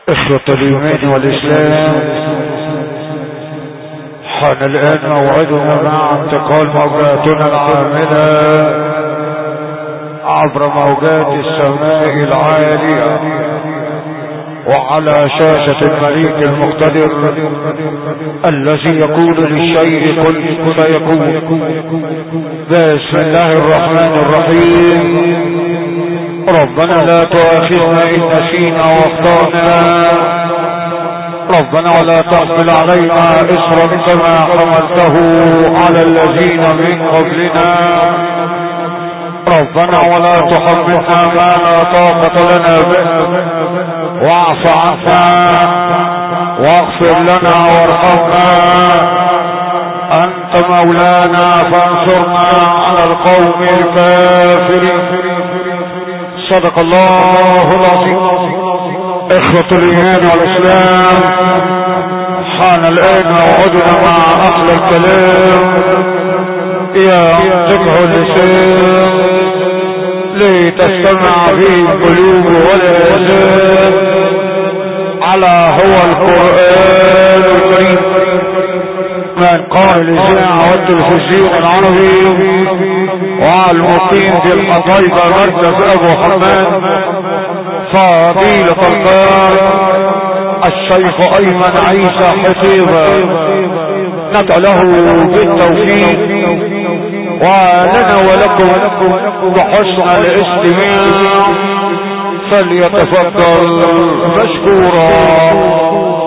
إخوة الإيمان والإسلام، حان الآن موعدنا مع انتقال موجاتنا العاملة عبر موجات السماء العالية وعلى شاشة المليك المقتدر الذي يقول للشيء كن فيكون. بسم الله الرحمن الرحيم. ربنا لا تؤاخذنا إن نسينا واخطأنا، ربنا ولا تحمل علينا إصرا كما حملته على الذين من قبلنا، ربنا ولا تحملنا ما لا طاقة لنا به، واعف عنا واغفر لنا وارحمنا، أنت مولانا فانصرنا على القوم الكافرين. صدق الله العظيم. إخوة الإيمان والإسلام، حان الآن موعدنا مع أحلى الكلام ينطقه اللسان لتستمع فيه القلوب والآذان على هو القرآن الكريم من قال الإذاعة والتلفزيون العربي والمقيم في الحديقة مركز أبو حماد فضيلة القارئ الشيخ أيمن عيسى حفيظة، ندعو له بالتوفيق ولنا ولكم بحسن الاستماع، فليتفضل مشكورا.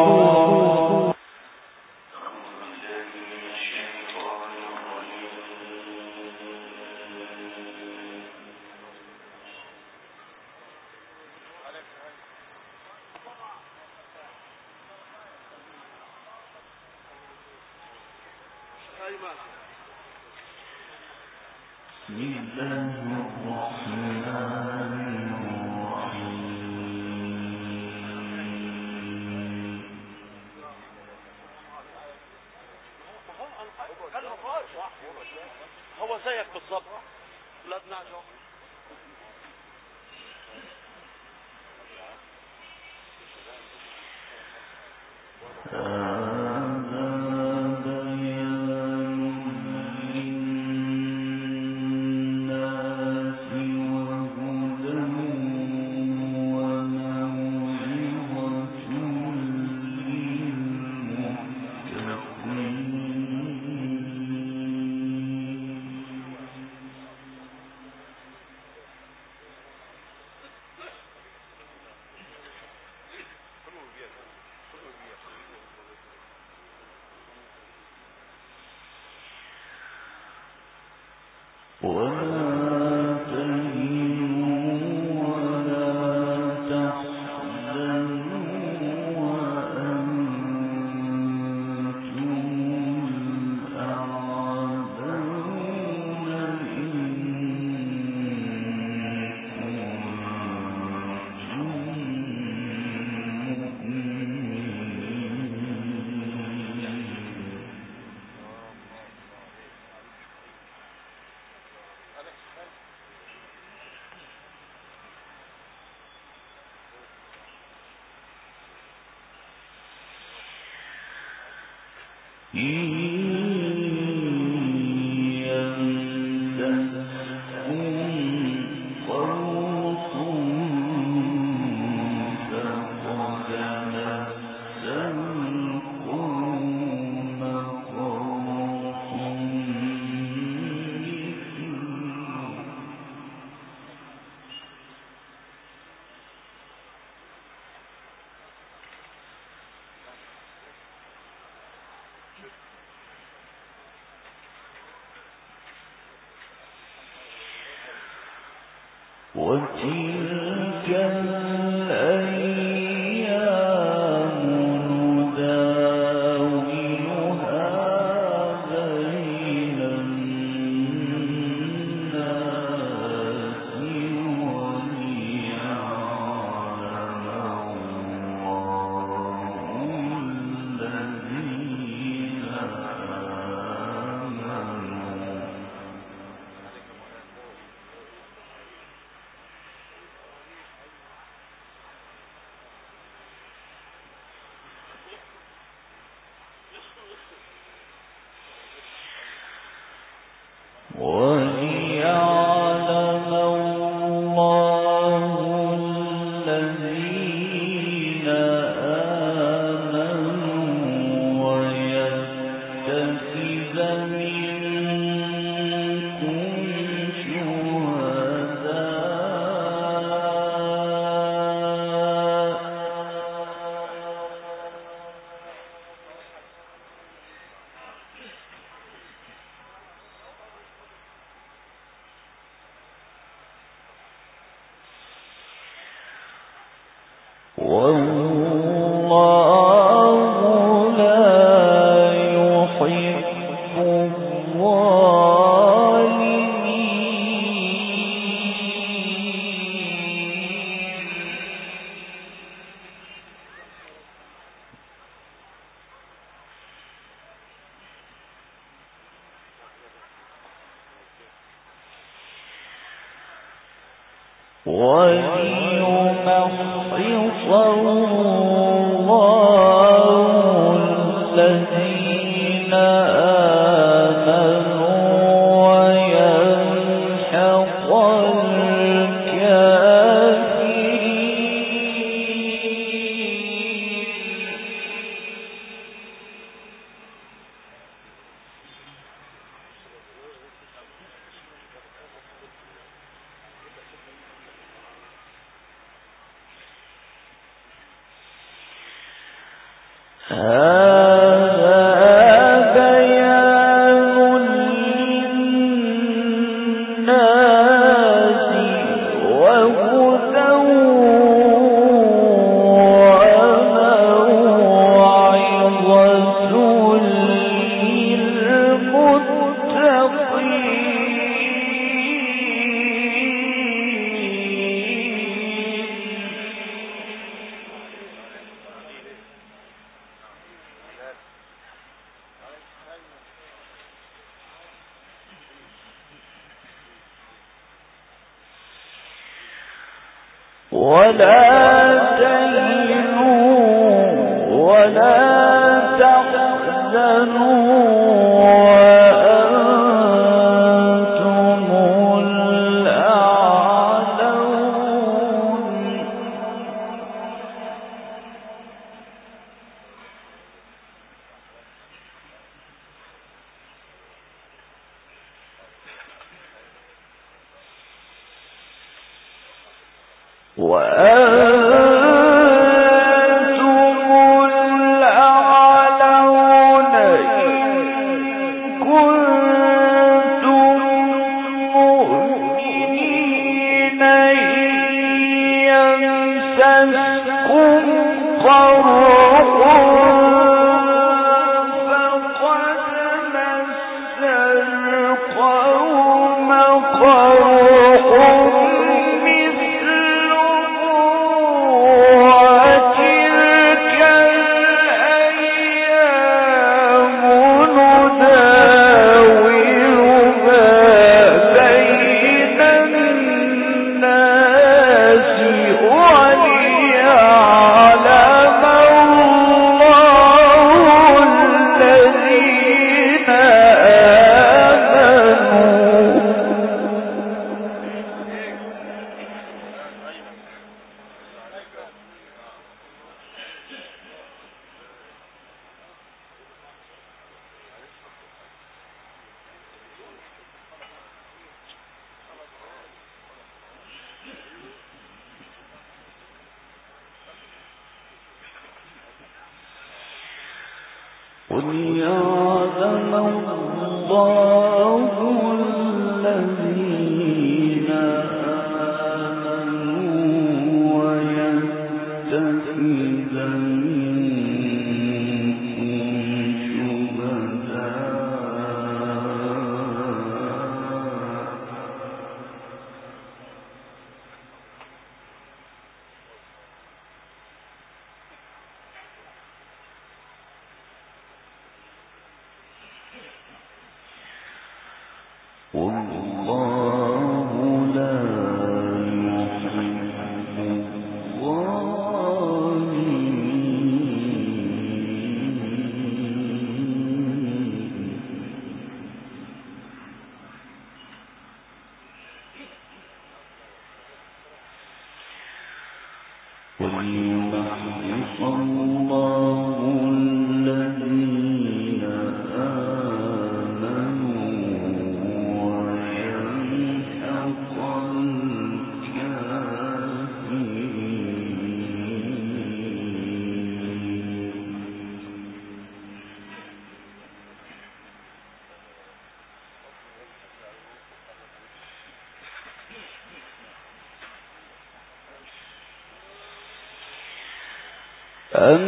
هو زيك بالظبط. ولادنا وتلك الأيام نداولها بين الناس وليعلم الله الذين آمنوا والله لا يحب وليمحص الله الذين آمنوا ويمحق ولا تهنوا ولا تحزنوا وأنتم الأعلون قل يعلم الله الذين آمنوا ويتخذ منكم والله لا يحب الظالمين وليمحص الله الذين آمنوا ويمحق الكافرين أم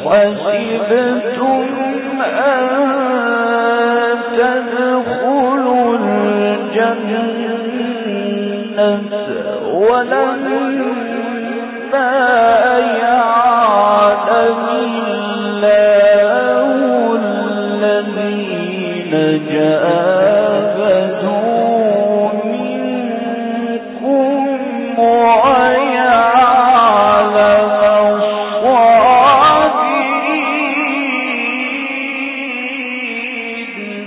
حسبتم أن تدخلوا الجنة ولما يعلم الله الذين جاهدوا منكم ويعلم الصابرين.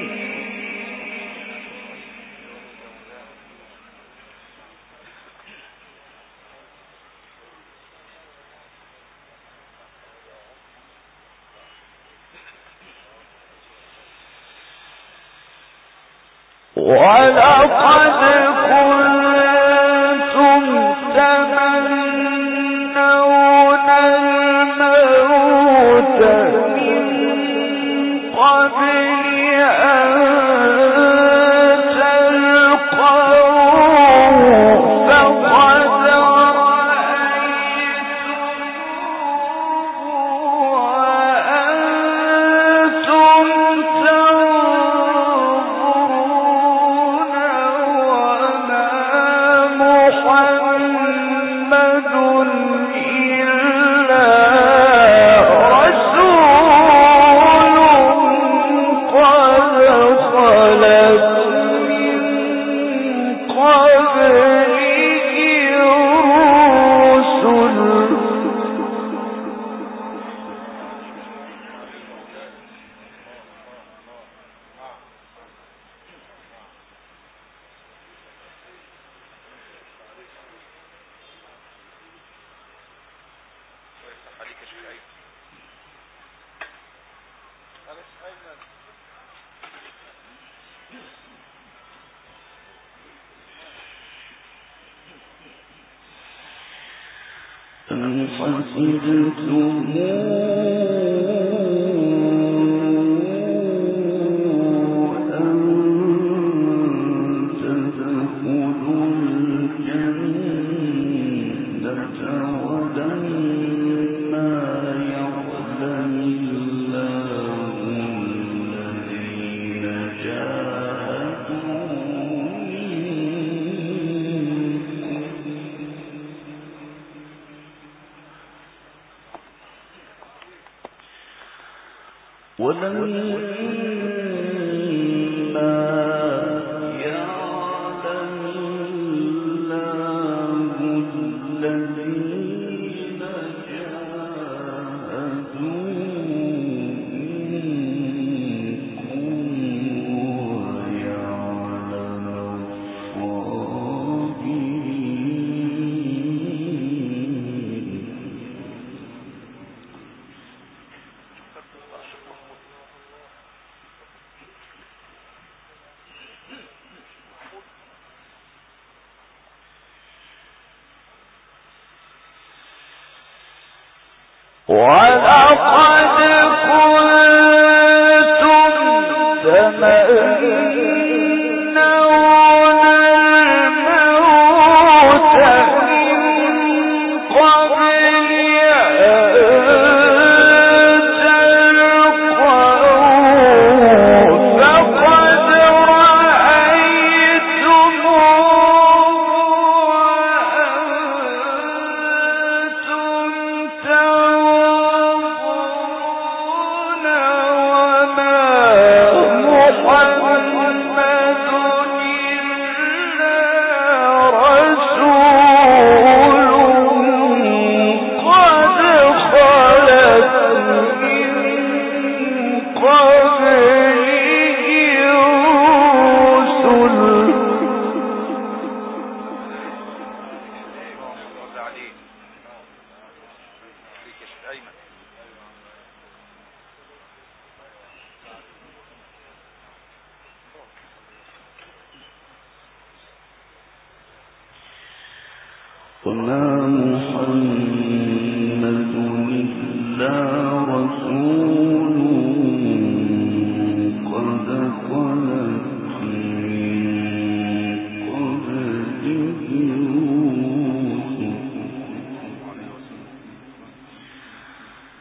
ولقد كنتم تمنون الموت من قبل أن تلقوه فقد رأيتموه وأنتم تنظرون وما محمد إلا رسول قد خلت من قبله الرسل أم حسبتم أن تدخلوا الجنة ولما يعلم الله الذين جاهدوا ولما يعلم الله الذين جاهدوا منكم ويعلم الصابرين. ولقد كنتم تمنون الموت من قبل أن تلقوه فقد رأيتموه وأنتم تنظرون وما محمد إلا رسول قد خلت من قبله الرسل وما محمد إلا رسول قد خلت من قبله الرسل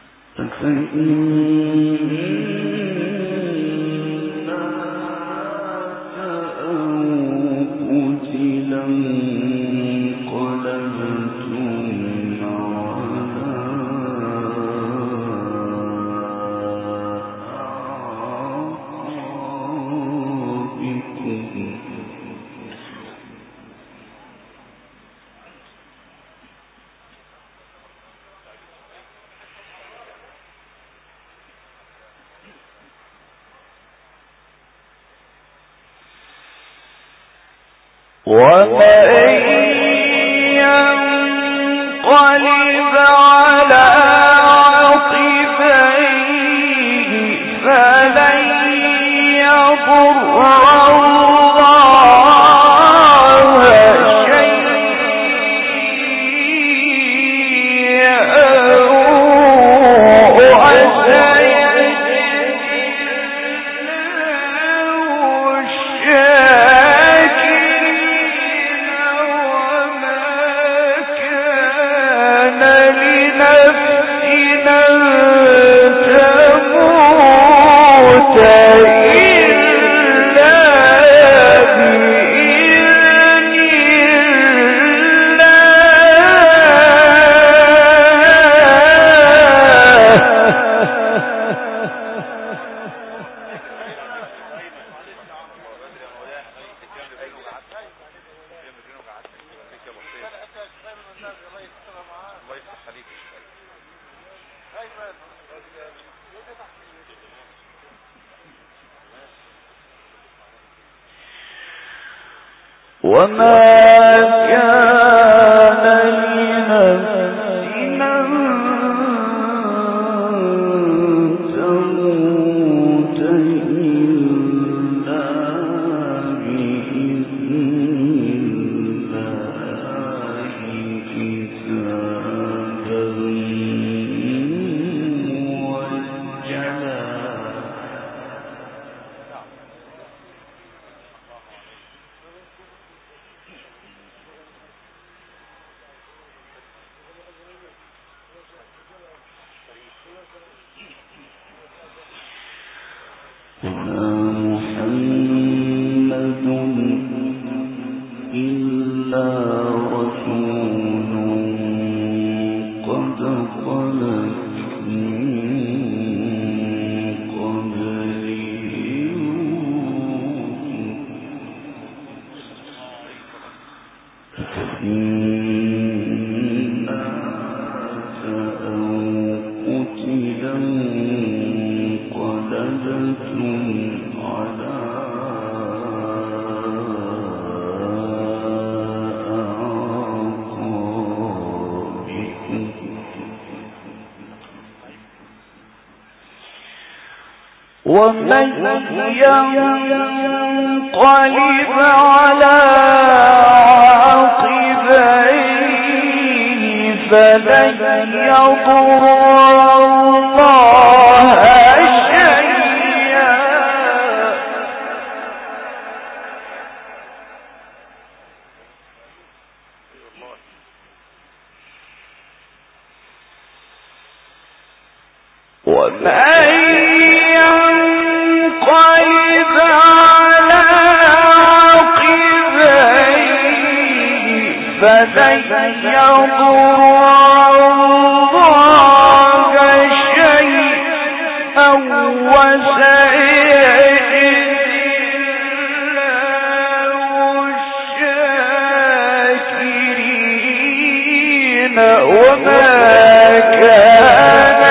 ومن ينقلب على عقبيه فلن يضر الله شيئا ومن ينقلب على عقبيه فلن يضر الله شيئا وسيجزي الله الشاكرين وما كان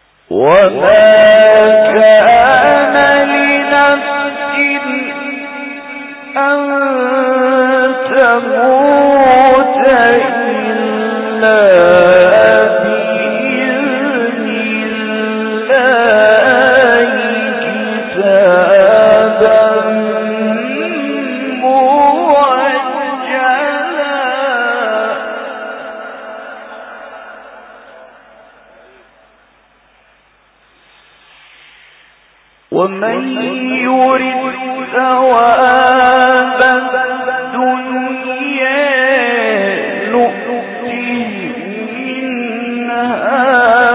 وما كان لنفس ومن يرد ثواب الدنيا نؤته منها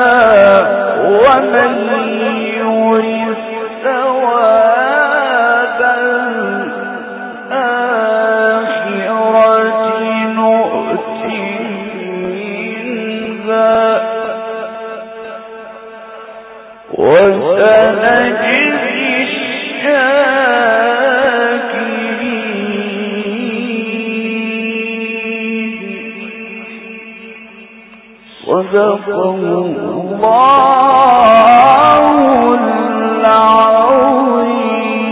ومن يرد ثواب الآخرة نؤته منها وسنجزي الشاكرين صدق الله العظيم.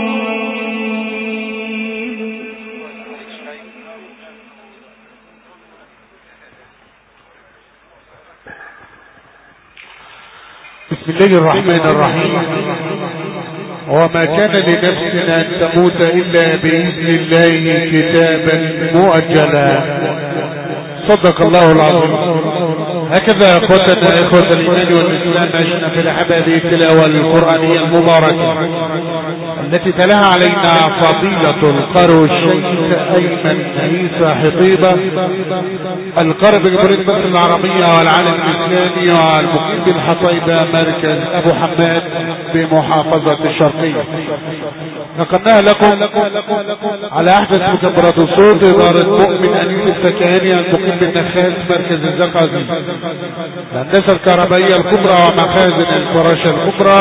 بسم الله الرحمن الرحيم. وما كان لنفس أن تموت إلا بإذن الله كتابا مؤجلا. صدق الله العظيم. هكذا أخوتنا إخوة الإيمان والإسلام عشنا في لحب هذه التلاوة القرآنية المباركة التي تلاها علينا فضيلة القارئ الشيخ أيمن عيسى حطيبة القارئ بجمهورية مصر العربية والعالم الإسلامي والمقيم بالحطيبة مركز أبو حماد بمحافظة الشرقية. نقلناها لكم على أحدث مكبرات الصوت إدارة مؤمن أنيس الفكهاني المقيم بالنخاس مركز الزقازي الهندسة الكهربائية الكبرى ومخازن الفراشة الكبرى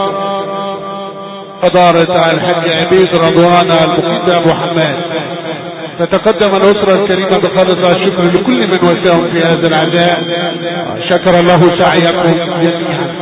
إدارة الحاج عبيد رضوان المقيم بأبو حماد. تتقدم الأسرة الكريمة بخالص الشكر لكل من وساهم في هذا العزاء. شكر الله سعيكم جميعا.